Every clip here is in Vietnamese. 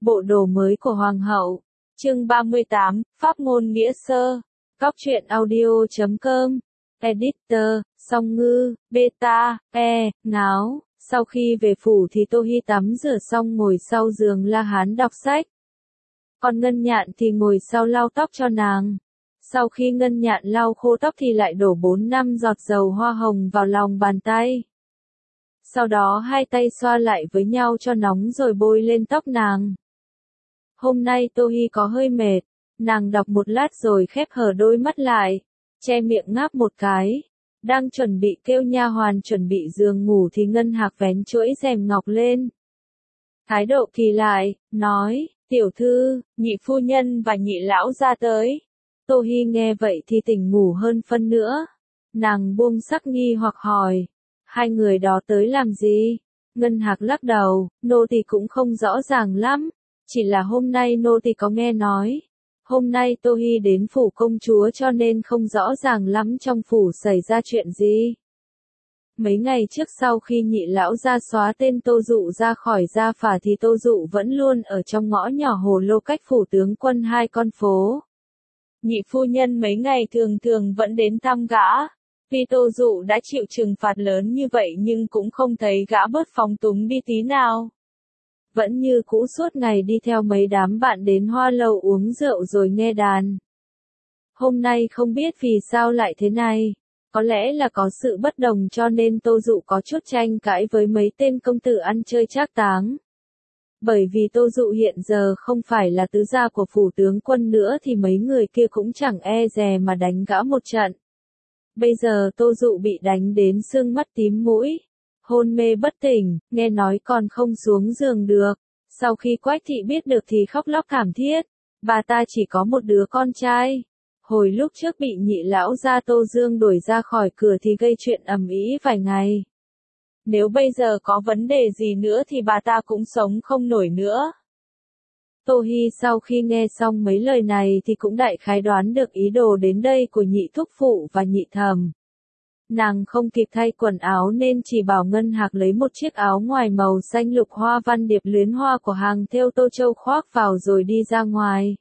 Bộ đồ mới của Hoàng hậu. Chương 38, Pháp ngôn nghĩa sơ. Cóc truyện audio.com. Editor, Song Ngư, Beta, Ngáo. Sau khi về phủ thì Tô Hi tắm rửa xong ngồi sau giường La Hán đọc sách. Còn Ngân Nhạn thì ngồi sau lau tóc cho nàng. Sau khi Ngân Nhạn lau khô tóc thì lại đổ 4-5 giọt dầu hoa hồng vào lòng bàn tay. Sau đó hai tay xoa lại với nhau cho nóng rồi bôi lên tóc nàng. Hôm nay Tô Hi có hơi mệt, nàng đọc một lát rồi khép hờ đôi mắt lại, che miệng ngáp một cái. Đang chuẩn bị kêu nha hoàn chuẩn bị giường ngủ thì Ngân Hạc vén chuỗi rèm ngọc lên. Thái độ kỳ lại, nói, tiểu thư, nhị phu nhân và nhị lão ra tới. Tô Hi nghe vậy thì tỉnh ngủ hơn phân nữa. Nàng buông sắc nghi hoặc hỏi, hai người đó tới làm gì? Ngân Hạc lắc đầu, nô tỳ cũng không rõ ràng lắm. Chỉ là hôm nay nô tỳ có nghe nói. Hôm nay Tô Hi đến phủ công chúa cho nên không rõ ràng lắm trong phủ xảy ra chuyện gì. Mấy ngày trước sau khi nhị lão ra xóa tên Tô Dụ ra khỏi gia phả thì Tô Dụ vẫn luôn ở trong ngõ nhỏ hồ lô cách phủ tướng quân 2 con phố. Nhị phu nhân mấy ngày thường thường vẫn đến thăm gã. Tuy Tô Dụ đã chịu trừng phạt lớn như vậy nhưng cũng không thấy gã bớt phóng túng đi tí nào. Vẫn như cũ suốt ngày đi theo mấy đám bạn đến hoa lầu uống rượu rồi nghe đàn. Hôm nay không biết vì sao lại thế này. Có lẽ là có sự bất đồng cho nên Tô Dụ có chút tranh cãi với mấy tên công tử ăn chơi trác táng. Bởi vì Tô Dụ hiện giờ không phải là tứ gia của phủ tướng quân nữa thì mấy người kia cũng chẳng e dè mà đánh gã một trận. Bây giờ Tô Dụ bị đánh đến sưng mắt tím mũi, hôn mê bất tỉnh, nghe nói còn không xuống giường được. Sau khi Quách thị biết được thì khóc lóc thảm thiết. Bà ta chỉ có một đứa con trai. Hồi lúc trước bị nhị lão gia Tô Dương đuổi ra khỏi cửa thì gây chuyện ầm ĩ vài ngày. Nếu bây giờ có vấn đề gì nữa thì bà ta cũng sống không nổi nữa. Tô Hi sau khi nghe xong mấy lời này thì cũng đại khái đoán được ý đồ đến đây của nhị thúc phụ và nhị thẩm. Nàng không kịp thay quần áo nên chỉ bảo Ngân Hạc lấy một chiếc áo ngoài màu xanh lục hoa văn điệp luyến hoa của hàng thêu Tô Châu khoác vào rồi đi ra ngoài.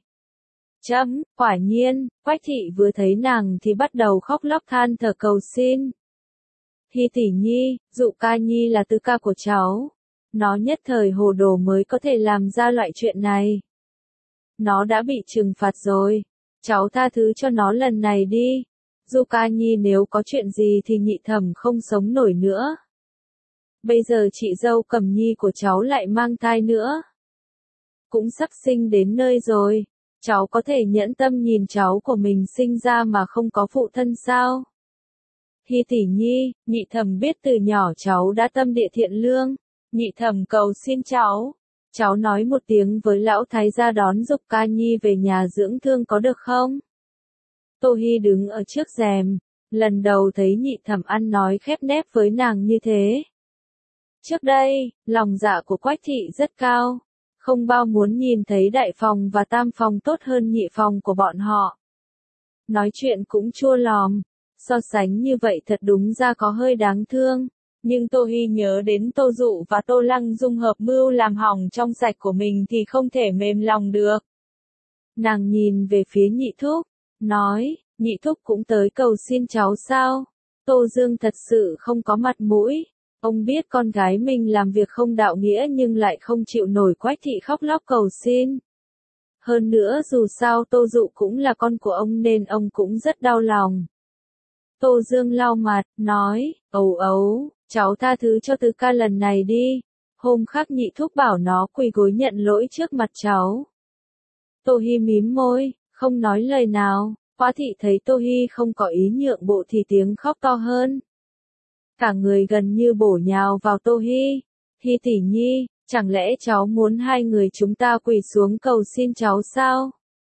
Quả nhiên, Quách thị vừa thấy nàng thì bắt đầu khóc lóc than thở cầu xin. Hi tỷ nhi, Dụ ca nhi là tứ ca của cháu. Nó nhất thời hồ đồ mới có thể làm ra loại chuyện này. Nó đã bị trừng phạt rồi. Cháu tha thứ cho nó lần này đi. Dụ ca nhi nếu có chuyện gì thì nhị thẩm không sống nổi nữa. Bây giờ chị dâu Cẩm Nhi của cháu lại mang thai nữa. Cũng sắp sinh đến nơi rồi. Cháu có thể nhẫn tâm nhìn cháu của mình sinh ra mà không có phụ thân sao? Hi tỷ nhi, nhị thẩm biết từ nhỏ cháu đã tâm địa thiện lương. Nhị thẩm cầu xin cháu. Cháu nói một tiếng với lão thái gia đón Dục ca nhi về nhà dưỡng thương có được không? Tô Hi đứng ở trước rèm. Lần đầu thấy nhị thẩm ăn nói khép nép với nàng như thế. Trước đây, lòng dạ của Quách thị rất cao. Không bao muốn nhìn thấy đại phòng và tam phòng tốt hơn nhị phòng của bọn họ. Nói chuyện cũng chua lòm. So sánh như vậy thật đúng ra có hơi đáng thương. Nhưng Tô Hi nhớ đến Tô Dụ và Tô Lăng Dung hợp mưu làm hỏng trong sạch của mình thì không thể mềm lòng được. Nàng nhìn về phía nhị thúc, nói, nhị thúc cũng tới cầu xin cháu sao? Tô Dương thật sự không có mặt mũi. Ông biết con gái mình làm việc không đạo nghĩa nhưng lại không chịu nổi Quách thị khóc lóc cầu xin. Hơn nữa dù sao Tô Dụ cũng là con của ông nên ông cũng rất đau lòng. Tô Dương lau mặt, nói, ấu, cháu tha thứ cho tứ ca lần này đi. Hôm khác nhị thúc bảo nó quỳ gối nhận lỗi trước mặt cháu. Tô Hi mím môi, không nói lời nào. Hoa thị thấy Tô Hi không có ý nhượng bộ thì tiếng khóc to hơn. Cả người gần như bổ nhào vào Tô Hi. Hi tỷ nhi, chẳng lẽ cháu muốn hai người chúng ta quỳ xuống cầu xin cháu sao?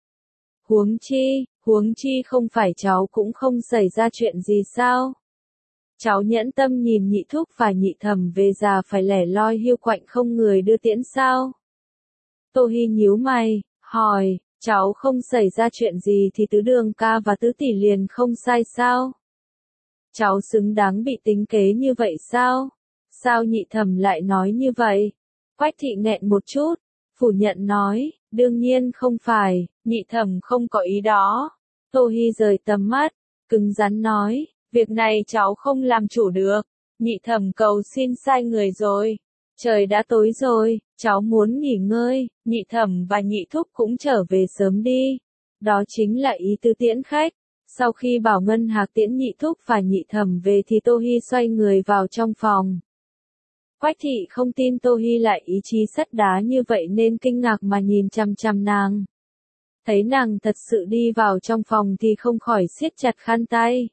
Huống chi không phải cháu cũng không xảy ra chuyện gì sao? Cháu nhẫn tâm nhìn nhị thúc và nhị thẩm về già phải lẻ loi hiu quạnh không người đưa tiễn sao? Tô Hi nhíu mày, hỏi, cháu không xảy ra chuyện gì thì tứ đường ca và tứ tỷ liền không sai sao? Cháu xứng đáng bị tính kế như vậy sao? Sao nhị thẩm lại nói như vậy? Quách thị nghẹn một chút, phủ nhận nói, đương nhiên không phải, nhị thẩm không có ý đó. Tô Hi rời tầm mắt, cứng rắn nói, việc này cháu không làm chủ được, nhị thẩm cầu xin sai người rồi. Trời đã tối rồi, cháu muốn nghỉ ngơi, nhị thẩm và nhị thúc cũng trở về sớm đi. Đó chính là ý tứ tiễn khách. Sau khi bảo Ngân Hạc tiễn nhị thúc và nhị thẩm về thì Tô Hi xoay người vào trong phòng. Quách thị không tin Tô Hi lại ý chí sắt đá như vậy nên kinh ngạc mà nhìn chằm chằm nàng. Thấy nàng thật sự đi vào trong phòng thì không khỏi siết chặt khăn tay.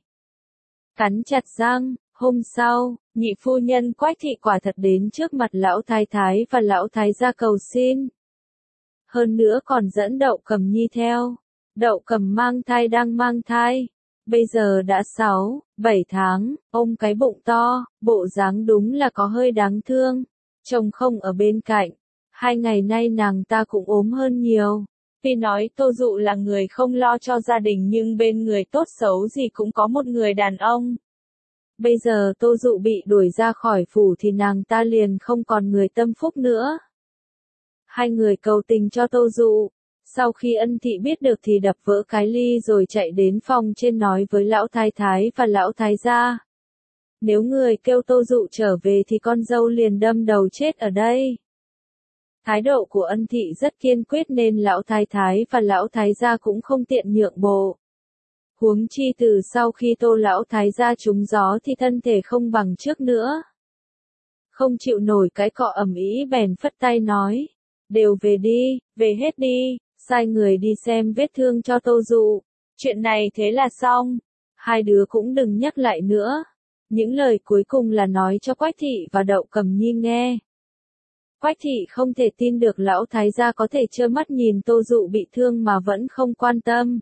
Cắn chặt răng, hôm sau, nhị phu nhân Quách thị quả thật đến trước mặt lão thái thái và lão thái gia cầu xin. Hơn nữa còn dẫn Đậu Cầm Nhi theo. Đậu Cầm mang thai đang mang thai. Bây giờ đã 6, 7 tháng, ôm cái bụng to, bộ dáng đúng là có hơi đáng thương. Chồng không ở bên cạnh. 2 ngày nay nàng ta cũng ốm hơn nhiều. Tuy nói Tô Dụ là người không lo cho gia đình nhưng bên người tốt xấu gì cũng có một người đàn ông. Bây giờ Tô Dụ bị đuổi ra khỏi phủ thì nàng ta liền không còn người tâm phúc nữa. Hai người cầu tình cho Tô Dụ. Sau khi Ân Thị biết được thì đập vỡ cái ly rồi chạy đến phòng trên nói với lão thái thái và lão thái gia. Nếu người kêu Tô Dụ trở về thì con dâu liền đâm đầu chết ở đây. Thái độ của Ân Thị rất kiên quyết nên lão thái thái và lão thái gia cũng không tiện nhượng bộ. Huống chi từ sau khi Tô lão thái gia trúng gió thì thân thể không bằng trước nữa. Không chịu nổi cái cọ ầm ĩ bèn phất tay nói, đều về đi, về hết đi, sai người đi xem vết thương cho Tô Dụ. Chuyện này thế là xong, hai đứa cũng đừng nhắc lại nữa. Những lời cuối cùng là nói cho Quách thị và Đậu Cầm Nhi nghe. Quách thị không thể tin được lão thái gia có thể trơ mắt nhìn Tô Dụ bị thương mà vẫn không quan tâm.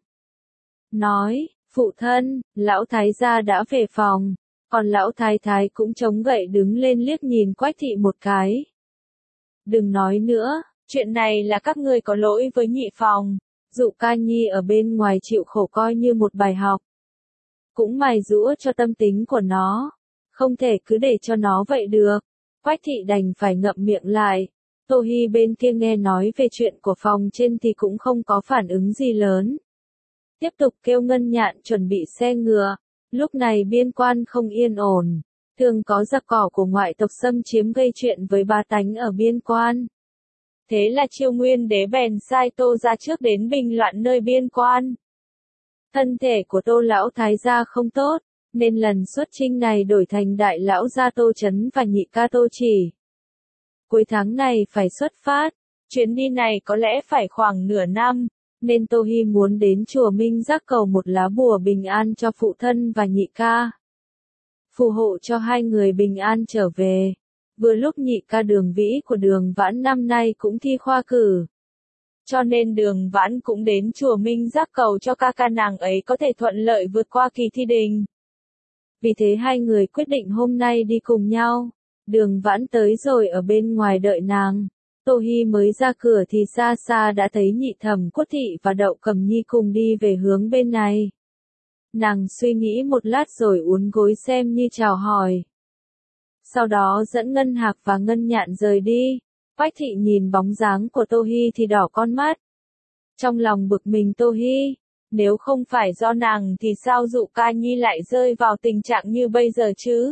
Nói, phụ thân, lão thái gia đã về phòng, còn lão thái thái cũng chống gậy đứng lên liếc nhìn Quách thị một cái. Đừng nói nữa, chuyện này là các ngươi có lỗi với nhị phòng, Dụ ca nhi ở bên ngoài chịu khổ coi như một bài học. Cũng mài giũa cho tâm tính của nó, không thể cứ để cho nó vậy được. Quách thị đành phải ngậm miệng lại. Tô Hi bên kia nghe nói về chuyện của phòng trên thì cũng không có phản ứng gì lớn. Tiếp tục kêu Ngân Nhạn chuẩn bị xe ngựa. Lúc này biên quan không yên ổn. Thường có giặc cỏ của ngoại tộc xâm chiếm gây chuyện với bá tánh ở biên quan. Thế là Chiêu Nguyên đế bèn sai Tô ra trước đến bình loạn nơi biên quan. Thân thể của Tô lão thái gia không tốt, nên lần xuất chinh này đổi thành đại lão gia Tô Chấn và nhị ca Tô Chỉ. Cuối tháng này phải xuất phát, chuyến đi này có lẽ phải khoảng nửa năm, nên Tô Hi muốn đến chùa Minh Giác cầu một lá bùa bình an cho phụ thân và nhị ca. Phù hộ cho hai người bình an trở về. Vừa lúc nhị ca Đường Vĩ của Đường Vãn năm nay cũng thi khoa cử. Cho nên Đường Vãn cũng đến chùa Minh Giác cầu cho ca nàng ấy có thể thuận lợi vượt qua kỳ thi đình. Vì thế hai người quyết định hôm nay đi cùng nhau. Đường Vãn tới rồi ở bên ngoài đợi nàng. Tô Hi mới ra cửa thì xa xa đã thấy nhị thẩm Quất thị và Đậu Cầm Nhi cùng đi về hướng bên này. Nàng suy nghĩ một lát rồi uốn gối xem như chào hỏi. Sau đó dẫn Ngân Hạc và Ngân Nhạn rời đi. Quách thị nhìn bóng dáng của Tô Hi thì đỏ con mắt. Trong lòng bực mình Tô Hi, nếu không phải do nàng thì sao Dụ ca nhi lại rơi vào tình trạng như bây giờ chứ?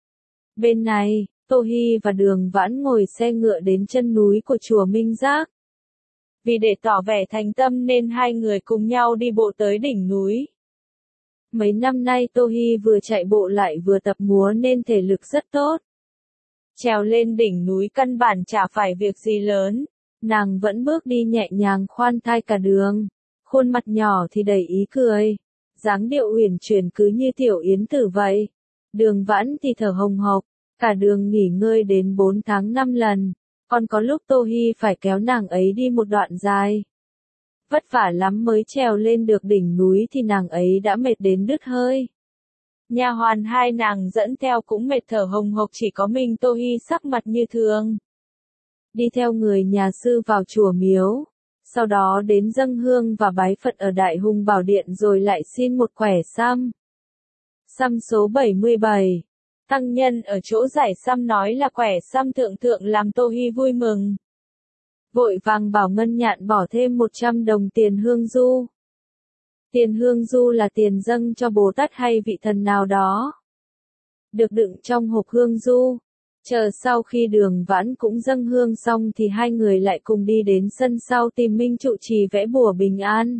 Bên này, Tô Hi và Đường Vãn ngồi xe ngựa đến chân núi của chùa Minh Giác. Vì để tỏ vẻ thành tâm nên hai người cùng nhau đi bộ tới đỉnh núi. Mấy năm nay Tô Hi vừa chạy bộ lại vừa tập múa nên thể lực rất tốt. Trèo lên đỉnh núi căn bản chả phải việc gì lớn, nàng vẫn bước đi nhẹ nhàng khoan thai cả đường. Khuôn mặt nhỏ thì đầy ý cười, dáng điệu uyển chuyển cứ như tiểu yến tử vậy. Đường Vãn thì thở hồng hộc, cả đường nghỉ ngơi đến 4 tháng 5 lần, còn có lúc Tô Hi phải kéo nàng ấy đi một đoạn dài. Vất vả lắm mới trèo lên được đỉnh núi thì nàng ấy đã mệt đến đứt hơi. Nha hoàn hai nàng dẫn theo cũng mệt thở hồng hộc, chỉ có mình Tô Hi sắc mặt như thường. Đi theo người nhà sư vào chùa miếu, sau đó đến dâng hương và bái Phật ở Đại Hùng Bảo Điện rồi lại xin một quẻ xăm. Xăm số 77. Tăng nhân ở chỗ giải xăm nói là quẻ xăm thượng thượng làm Tô Hi vui mừng. vội vàng bảo Ngân Nhạn bỏ thêm 100 đồng tiền hương du. Tiền hương du là tiền dâng cho Bồ Tát hay vị thần nào đó. Được đựng trong hộp hương du. Chờ sau khi Đường Vãn cũng dâng hương xong thì hai người lại cùng đi đến sân sau tìm Minh trụ trì vẽ bùa bình an.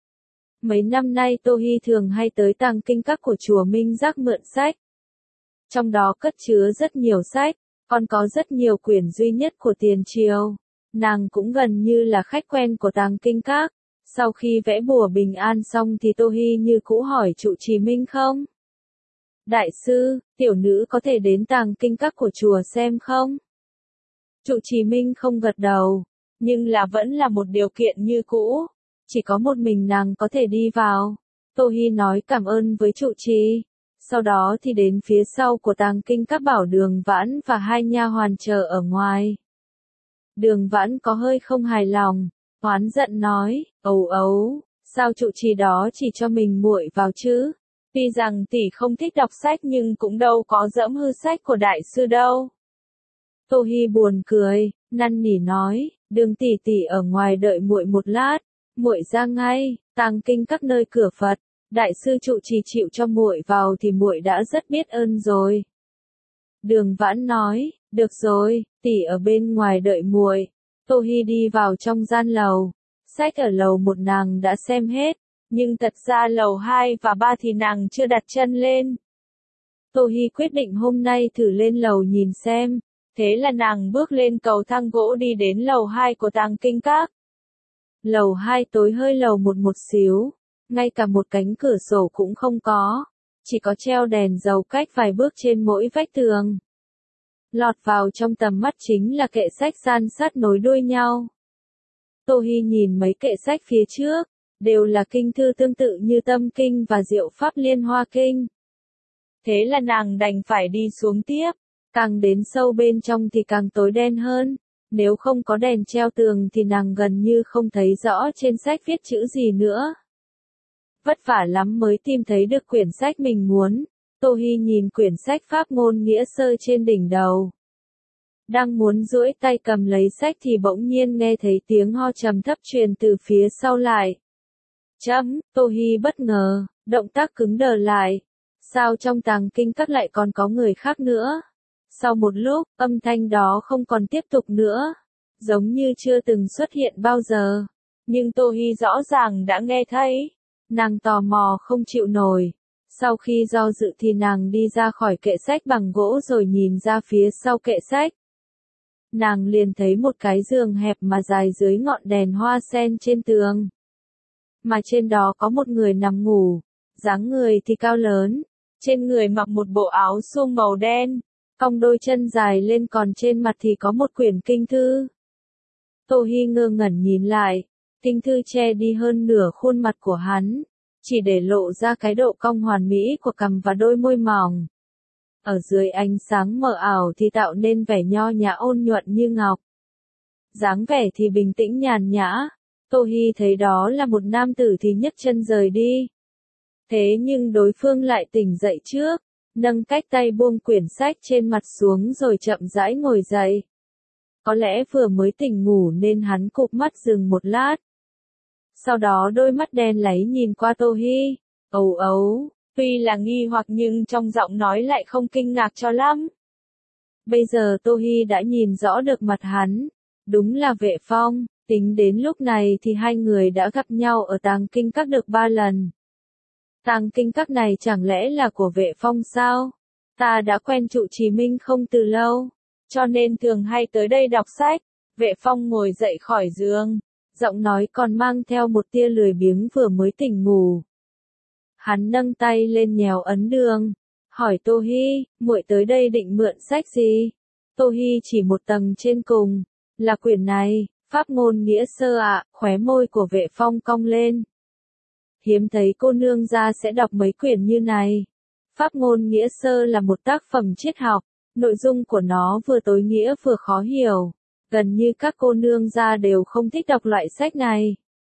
Mấy năm nay Tô Hi thường hay tới tàng kinh các của chùa Minh Giác mượn sách. Trong đó cất chứa rất nhiều sách, còn có rất nhiều quyển duy nhất của tiền triều. Nàng cũng gần như là khách quen của tàng kinh các. Sau khi vẽ bùa bình an xong thì Tô Hi như cũ hỏi trụ trì Minh không? Đại sư, tiểu nữ có thể đến tàng kinh các của chùa xem không? Trụ trì Minh không gật đầu, nhưng là vẫn là một điều kiện như cũ. Chỉ có một mình nàng có thể đi vào. Tô Hi nói cảm ơn với trụ trì. Sau đó thì đến phía sau của tàng kinh các bảo Đường Vãn và hai nha hoàn chờ ở ngoài. Đường Vãn có hơi không hài lòng, oán giận nói, ấu ấu, sao trụ trì đó chỉ cho mình muội vào chứ? Tuy rằng tỷ không thích đọc sách nhưng cũng đâu có dẫm hư sách của đại sư đâu. Tô Hi buồn cười, năn nỉ nói, Đường tỷ tỷ ở ngoài đợi muội một lát, muội ra ngay. Tàng kinh các nơi cửa Phật, đại sư trụ trì chịu cho muội vào thì muội đã rất biết ơn rồi. Đường Vãn nói, được rồi, tỷ ở bên ngoài đợi muội. Tô Hi đi vào trong gian lầu. Sách ở lầu 1 nàng đã xem hết, nhưng thật ra lầu 2 và 3 thì nàng chưa đặt chân lên. Tô Hi quyết định hôm nay thử lên lầu nhìn xem. Thế là nàng bước lên cầu thang gỗ đi đến lầu 2 của tàng kinh các. Lầu 2 tối hơi lầu 1 một xíu, ngay cả một cánh cửa sổ cũng không có, chỉ có treo đèn dầu cách vài bước trên mỗi vách tường. Lọt vào trong tầm mắt chính là kệ sách san sát nối đuôi nhau. Tô Hi nhìn mấy kệ sách phía trước, đều là kinh thư tương tự như Tâm Kinh và Diệu Pháp Liên Hoa Kinh. Thế là nàng đành phải đi xuống tiếp, càng đến sâu bên trong thì càng tối đen hơn. Nếu không có đèn treo tường thì nàng gần như không thấy rõ trên sách viết chữ gì nữa. Vất vả lắm mới tìm thấy được quyển sách mình muốn. Tô Hi nhìn quyển sách Pháp ngôn nghĩa sơ trên đỉnh đầu. Đang muốn duỗi tay cầm lấy sách thì bỗng nhiên nghe thấy tiếng ho trầm thấp truyền từ phía sau lại. Tô Hi bất ngờ, động tác cứng đờ lại. Sao trong tàng kinh các lại còn có người khác nữa? Sau một lúc, âm thanh đó không còn tiếp tục nữa, giống như chưa từng xuất hiện bao giờ. Nhưng Tô Hi rõ ràng đã nghe thấy. Nàng tò mò không chịu nổi. Sau khi do dự thì nàng đi ra khỏi kệ sách bằng gỗ rồi nhìn ra phía sau kệ sách. Nàng liền thấy một cái giường hẹp mà dài dưới ngọn đèn hoa sen trên tường. Mà trên đó có một người nằm ngủ, dáng người thì cao lớn, trên người mặc một bộ áo suông màu đen, cong đôi chân dài lên còn trên mặt thì có một quyển kinh thư. Tô Hi ngơ ngẩn nhìn lại, kinh thư che đi hơn nửa khuôn mặt của hắn, chỉ để lộ ra cái độ cong hoàn mỹ của cằm và đôi môi mỏng. Ở dưới ánh sáng mờ ảo thì tạo nên vẻ nho nhã ôn nhuận như ngọc. Dáng vẻ thì bình tĩnh nhàn nhã. Tô Hi thấy đó là một nam tử thì nhấc chân rời đi. Thế nhưng đối phương lại tỉnh dậy trước, nâng cách tay buông quyển sách trên mặt xuống rồi chậm rãi ngồi dậy. Có lẽ vừa mới tỉnh ngủ nên hắn cụp mắt dừng một lát. Sau đó đôi mắt đen láy nhìn qua Tô Hi, ấu ấu, tuy là nghi hoặc nhưng trong giọng nói lại không kinh ngạc cho lắm. Bây giờ Tô Hi đã nhìn rõ được mặt hắn, đúng là Vệ Phong, tính đến lúc này thì hai người đã gặp nhau ở tàng kinh các được 3 lần. Tàng kinh các này chẳng lẽ là của Vệ Phong sao? Ta đã quen trụ trì Minh không từ lâu, cho nên thường hay tới đây đọc sách. Vệ Phong ngồi dậy khỏi giường, giọng nói còn mang theo một tia lười biếng vừa mới tỉnh ngủ. Hắn nâng tay lên nhéo ấn đường, hỏi Tô Hi, muội tới đây định mượn sách gì? Tô Hi chỉ một tầng trên cùng, là quyển này, Pháp ngôn nghĩa sơ ạ. Khóe môi của Vệ Phong cong lên. Hiếm thấy cô nương gia sẽ đọc mấy quyển như này. Pháp ngôn nghĩa sơ là một tác phẩm triết học, nội dung của nó vừa tối nghĩa vừa khó hiểu. Gần như các cô nương gia đều không thích đọc loại sách này.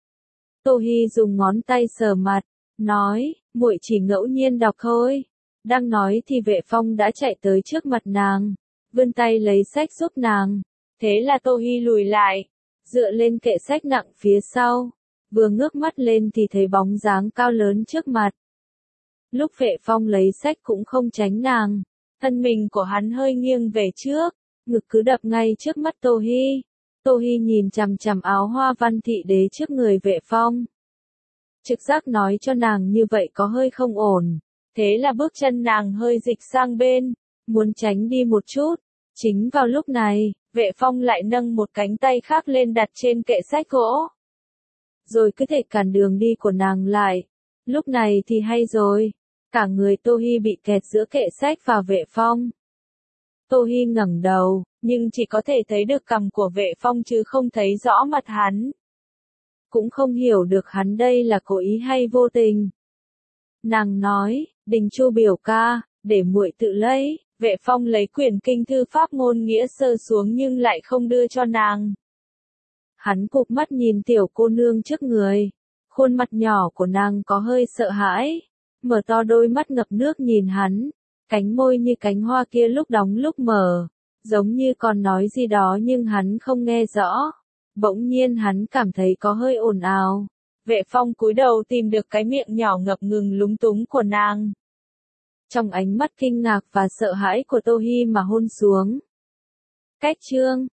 Tô Hi dùng ngón tay sờ mặt, nói, muội chỉ ngẫu nhiên đọc thôi. Đang nói thì Vệ Phong đã chạy tới trước mặt nàng, vươn tay lấy sách giúp nàng. Thế là Tô Hi lùi lại, dựa lên kệ sách nặng phía sau, vừa ngước mắt lên thì thấy bóng dáng cao lớn trước mặt. Lúc Vệ Phong lấy sách cũng không tránh nàng, thân mình của hắn hơi nghiêng về trước, ngực cứ đập ngay trước mắt Tô Hi. Tô Hi nhìn chằm chằm áo hoa văn thị đế trước người Vệ Phong. Trực giác nói cho nàng như vậy có hơi không ổn, thế là bước chân nàng hơi dịch sang bên, muốn tránh đi một chút. Chính vào lúc này, Vệ Phong lại nâng một cánh tay khác lên đặt trên kệ sách gỗ. Rồi cứ thể cản đường đi của nàng lại. Lúc này thì hay rồi, cả người Tô Hi bị kẹt giữa kệ sách và Vệ Phong. Tô Hi ngẩng đầu, nhưng chỉ có thể thấy được cằm của Vệ Phong chứ không thấy rõ mặt hắn. Cũng không hiểu được hắn đây là cố ý hay vô tình. Nàng nói, Đình Chu biểu ca, để muội tự lấy. Vệ Phong lấy quyển kinh thư pháp ngôn nghĩa sơ xuống nhưng lại không đưa cho nàng. Hắn cụp mắt nhìn tiểu cô nương trước người. Khuôn mặt nhỏ của nàng có hơi sợ hãi, mở to đôi mắt ngập nước nhìn hắn. Cánh môi như cánh hoa kia lúc đóng lúc mở, giống như còn nói gì đó nhưng hắn không nghe rõ. Bỗng nhiên hắn cảm thấy có hơi ồn ào. Vệ Phong cúi đầu tìm được cái miệng nhỏ ngập ngừng lúng túng của nàng. Trong ánh mắt kinh ngạc và sợ hãi của Tô Hi mà hôn xuống. Cách chương